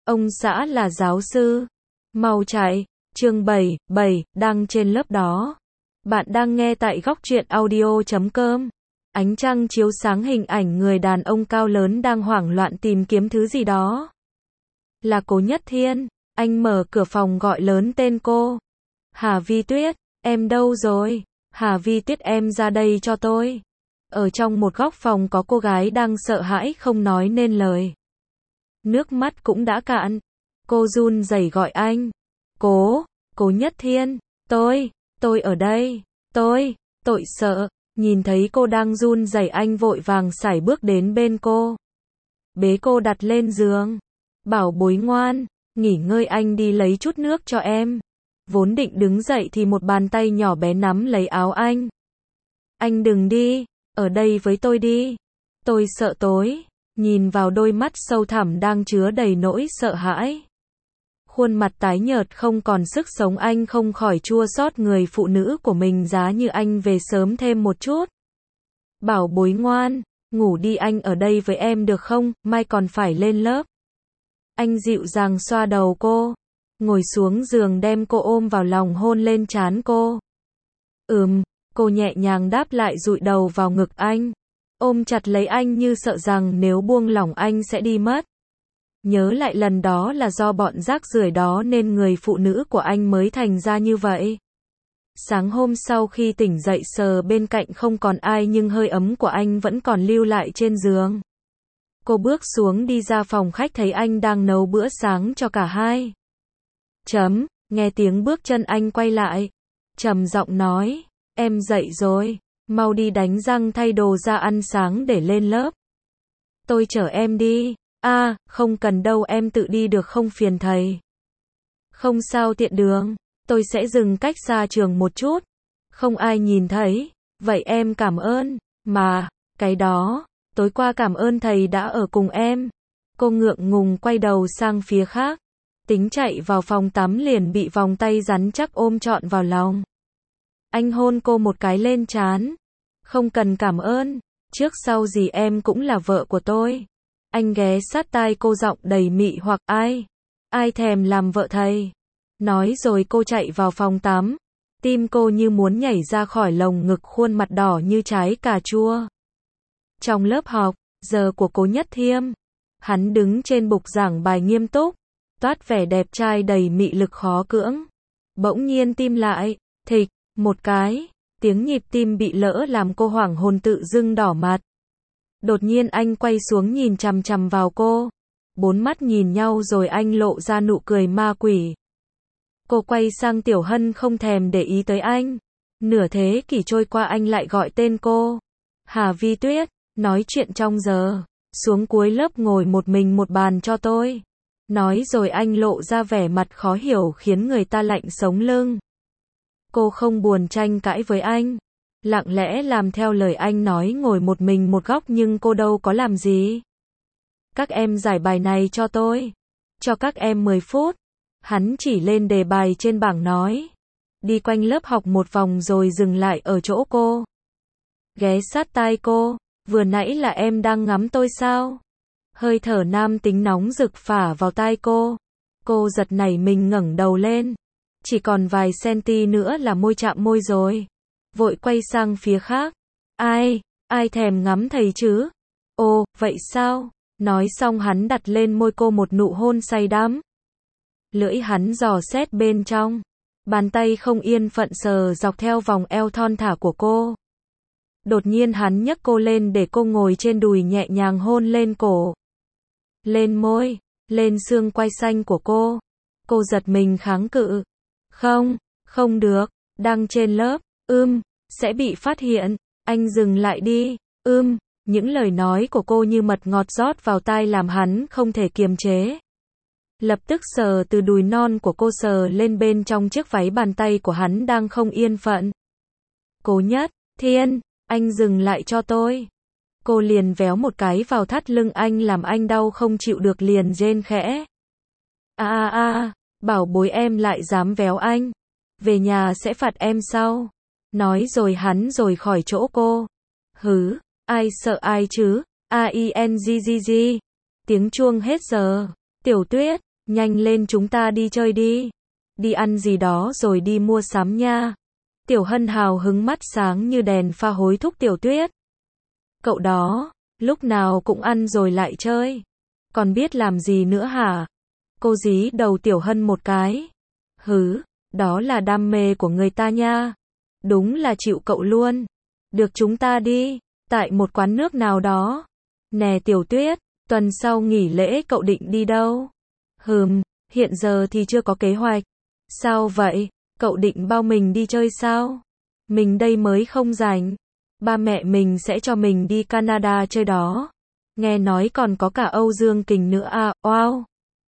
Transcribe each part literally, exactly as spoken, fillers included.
Ông xã là giáo sư. Mau chạy. Chương bảy, bảy, đăng trên lớp đó. Bạn đang nghe tại góc truyện audio chấm com. Ánh trăng chiếu sáng hình ảnh người đàn ông cao lớn đang hoảng loạn tìm kiếm thứ gì đó. Là Cố Nhất Thiên. Anh mở cửa phòng gọi lớn tên cô. Hà Vi Tuyết, em đâu rồi? Hà Vi Tuyết, em ra đây cho tôi. Ở trong một góc phòng có cô gái đang sợ hãi không nói nên lời. Nước mắt cũng đã cạn. Cô run rẩy gọi anh. Cố, Cố Nhất Thiên, tôi, tôi ở đây, tôi, tội sợ. Nhìn thấy cô đang run rẩy, anh vội vàng sải bước đến bên cô. Bế cô đặt lên giường. Bảo bối ngoan, nghỉ ngơi, anh đi lấy chút nước cho em. Vốn định đứng dậy thì một bàn tay nhỏ bé nắm lấy áo anh. Anh đừng đi, ở đây với tôi đi. Tôi sợ tối. Nhìn vào đôi mắt sâu thẳm đang chứa đầy nỗi sợ hãi. Khuôn mặt tái nhợt không còn sức sống, anh không khỏi chua xót người phụ nữ của mình, giá như anh về sớm thêm một chút. Bảo bối ngoan, ngủ đi, anh ở đây với em được không, mai còn phải lên lớp. Anh dịu dàng xoa đầu cô, ngồi xuống giường đem cô ôm vào lòng, hôn lên trán cô. Ừm, cô nhẹ nhàng đáp lại, dụi đầu vào ngực anh. Ôm chặt lấy anh như sợ rằng nếu buông lỏng anh sẽ đi mất. Nhớ lại lần đó là do bọn rác rưởi đó nên người phụ nữ của anh mới thành ra như vậy. Sáng hôm sau khi tỉnh dậy sờ bên cạnh không còn ai nhưng hơi ấm của anh vẫn còn lưu lại trên giường. Cô bước xuống đi ra phòng khách thấy anh đang nấu bữa sáng cho cả hai. Chấm, nghe tiếng bước chân anh quay lại. Trầm giọng nói, em dậy rồi, mau đi đánh răng thay đồ ra ăn sáng để lên lớp. Tôi chở em đi. A, à, không cần đâu, em tự đi được không, phiền thầy. Không sao, tiện đường, tôi sẽ dừng cách xa trường một chút. Không ai nhìn thấy. Vậy em cảm ơn. Mà, cái đó, tối qua cảm ơn thầy đã ở cùng em. Cô ngượng ngùng quay đầu sang phía khác. Tính chạy vào phòng tắm liền bị vòng tay rắn chắc ôm trọn vào lòng. Anh hôn cô một cái lên trán. Không cần cảm ơn, trước sau gì em cũng là vợ của tôi. Anh ghé sát tai cô, giọng đầy mị hoặc, ai, ai thèm làm vợ thầy. Nói rồi cô chạy vào phòng tắm. Tim cô như muốn nhảy ra khỏi lồng ngực, khuôn mặt đỏ như trái cà chua. Trong lớp học, giờ của Cố Nhất Thiên. Hắn đứng trên bục giảng bài nghiêm túc, toát vẻ đẹp trai đầy mị lực khó cưỡng. Bỗng nhiên tim lại, thịch, một cái, tiếng nhịp tim bị lỡ làm cô hoảng hồn tự dưng đỏ mặt. Đột nhiên anh quay xuống nhìn chằm chằm vào cô. Bốn mắt nhìn nhau rồi anh lộ ra nụ cười ma quỷ. Cô quay sang Tiểu Hân không thèm để ý tới anh. Nửa thế kỷ trôi qua anh lại gọi tên cô. Hà Vi Tuyết, nói chuyện trong giờ. Xuống cuối lớp ngồi một mình một bàn cho tôi. Nói rồi anh lộ ra vẻ mặt khó hiểu khiến người ta lạnh sống lưng. Cô không buồn tranh cãi với anh. Lặng lẽ làm theo lời anh nói, ngồi một mình một góc, nhưng cô đâu có làm gì. Các em giải bài này cho tôi. Cho các em mười phút. Hắn chỉ lên đề bài trên bảng nói. Đi quanh lớp học một vòng rồi dừng lại ở chỗ cô. Ghé sát tai cô. Vừa nãy là em đang ngắm tôi sao? Hơi thở nam tính nóng rực phả vào tai cô. Cô giật nảy mình ngẩng đầu lên. Chỉ còn vài centi nữa là môi chạm môi rồi. Vội quay sang phía khác. Ai, ai thèm ngắm thầy chứ? Ồ, vậy sao? Nói xong hắn đặt lên môi cô một nụ hôn say đắm. Lưỡi hắn dò xét bên trong. Bàn tay không yên phận sờ dọc theo vòng eo thon thả của cô. Đột nhiên hắn nhấc cô lên để cô ngồi trên đùi, nhẹ nhàng hôn lên cổ. Lên môi, lên xương quai xanh của cô. Cô giật mình kháng cự. Không, không được, đang trên lớp. Ưm, sẽ bị phát hiện. Anh dừng lại đi. Ưm, những lời nói của cô như mật ngọt rót vào tai làm hắn không thể kiềm chế. Lập tức sờ từ đùi non của cô sờ lên bên trong chiếc váy, bàn tay của hắn đang không yên phận. Cố Nhất Thiên, anh dừng lại cho tôi. Cô liền véo một cái vào thắt lưng anh làm anh đau không chịu được, liền rên khẽ. A a a, bảo bối em lại dám véo anh. Về nhà sẽ phạt em sau. Nói rồi hắn rồi khỏi chỗ cô. Hứ, ai sợ ai chứ? A I N G G G. Tiếng chuông hết giờ. Tiểu Tuyết, Nhanh lên chúng ta đi chơi đi. Đi ăn gì đó rồi đi mua sắm nha. Tiểu Hân hào hứng mắt sáng như đèn pha hối thúc Tiểu Tuyết. Cậu đó, lúc nào cũng ăn rồi lại chơi. Còn biết làm gì nữa hả? Cô dí đầu Tiểu Hân một cái. Hứ, đó là đam mê của người ta nha. Đúng là chịu cậu luôn. Được chúng ta đi, tại một quán nước nào đó. Nè Tiểu Tuyết, tuần sau nghỉ lễ cậu định đi đâu? Hừm, hiện giờ thì chưa có kế hoạch. Sao vậy? Cậu định bao mình đi chơi sao? Mình đây mới không rảnh. Ba mẹ mình sẽ cho mình đi Canada chơi đó. Nghe nói còn có cả Âu Dương Kình nữa à, wow.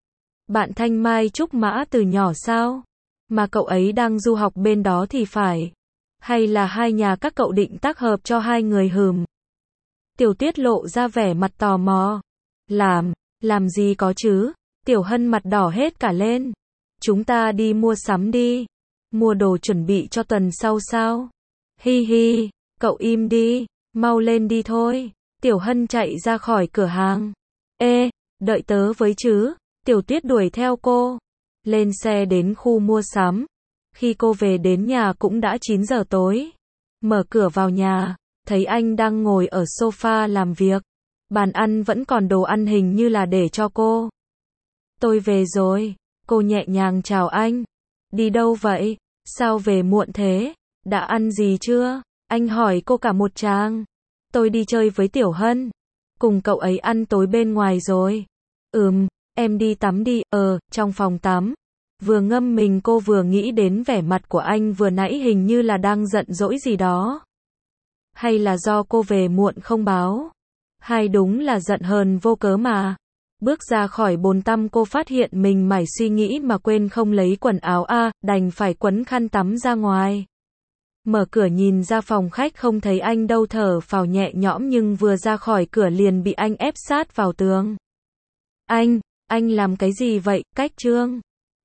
Bạn Thanh Mai Trúc Mã từ nhỏ sao? Mà cậu ấy đang du học bên đó thì phải. Hay là hai nhà các cậu định tác hợp cho hai người hừm? Tiểu Tuyết lộ ra vẻ mặt tò mò. Làm, làm gì có chứ? Tiểu Hân mặt đỏ hết cả lên. Chúng ta đi mua sắm đi. Mua đồ chuẩn bị cho tuần sau sao? Hi hi, cậu im đi, mau lên đi thôi. Tiểu Hân chạy ra khỏi cửa hàng. Ê, đợi tớ với chứ. Tiểu Tuyết đuổi theo cô. Lên xe đến khu mua sắm. Khi cô về đến nhà cũng đã chín giờ tối. Mở cửa vào nhà, thấy anh đang ngồi ở sofa làm việc. Bàn ăn vẫn còn đồ ăn hình như là để cho cô. Tôi về rồi. Cô nhẹ nhàng chào anh. Đi đâu vậy? Sao về muộn thế? Đã ăn gì chưa? Anh hỏi cô cả một tràng. Tôi đi chơi với Tiểu Hân. Cùng cậu ấy ăn tối bên ngoài rồi. Ừm, em đi tắm đi. Ờ, trong phòng tắm. Vừa ngâm mình cô vừa nghĩ đến vẻ mặt của anh vừa nãy hình như là đang giận dỗi gì đó. Hay là do cô về muộn không báo? Hay đúng là giận hờn vô cớ mà. Bước ra khỏi bồn tắm cô phát hiện mình mải suy nghĩ mà quên không lấy quần áo a, à, đành phải quấn khăn tắm ra ngoài. Mở cửa nhìn ra phòng khách không thấy anh đâu, thở phào nhẹ nhõm nhưng vừa ra khỏi cửa liền bị anh ép sát vào tường. Anh, anh làm cái gì vậy, Cách Trương?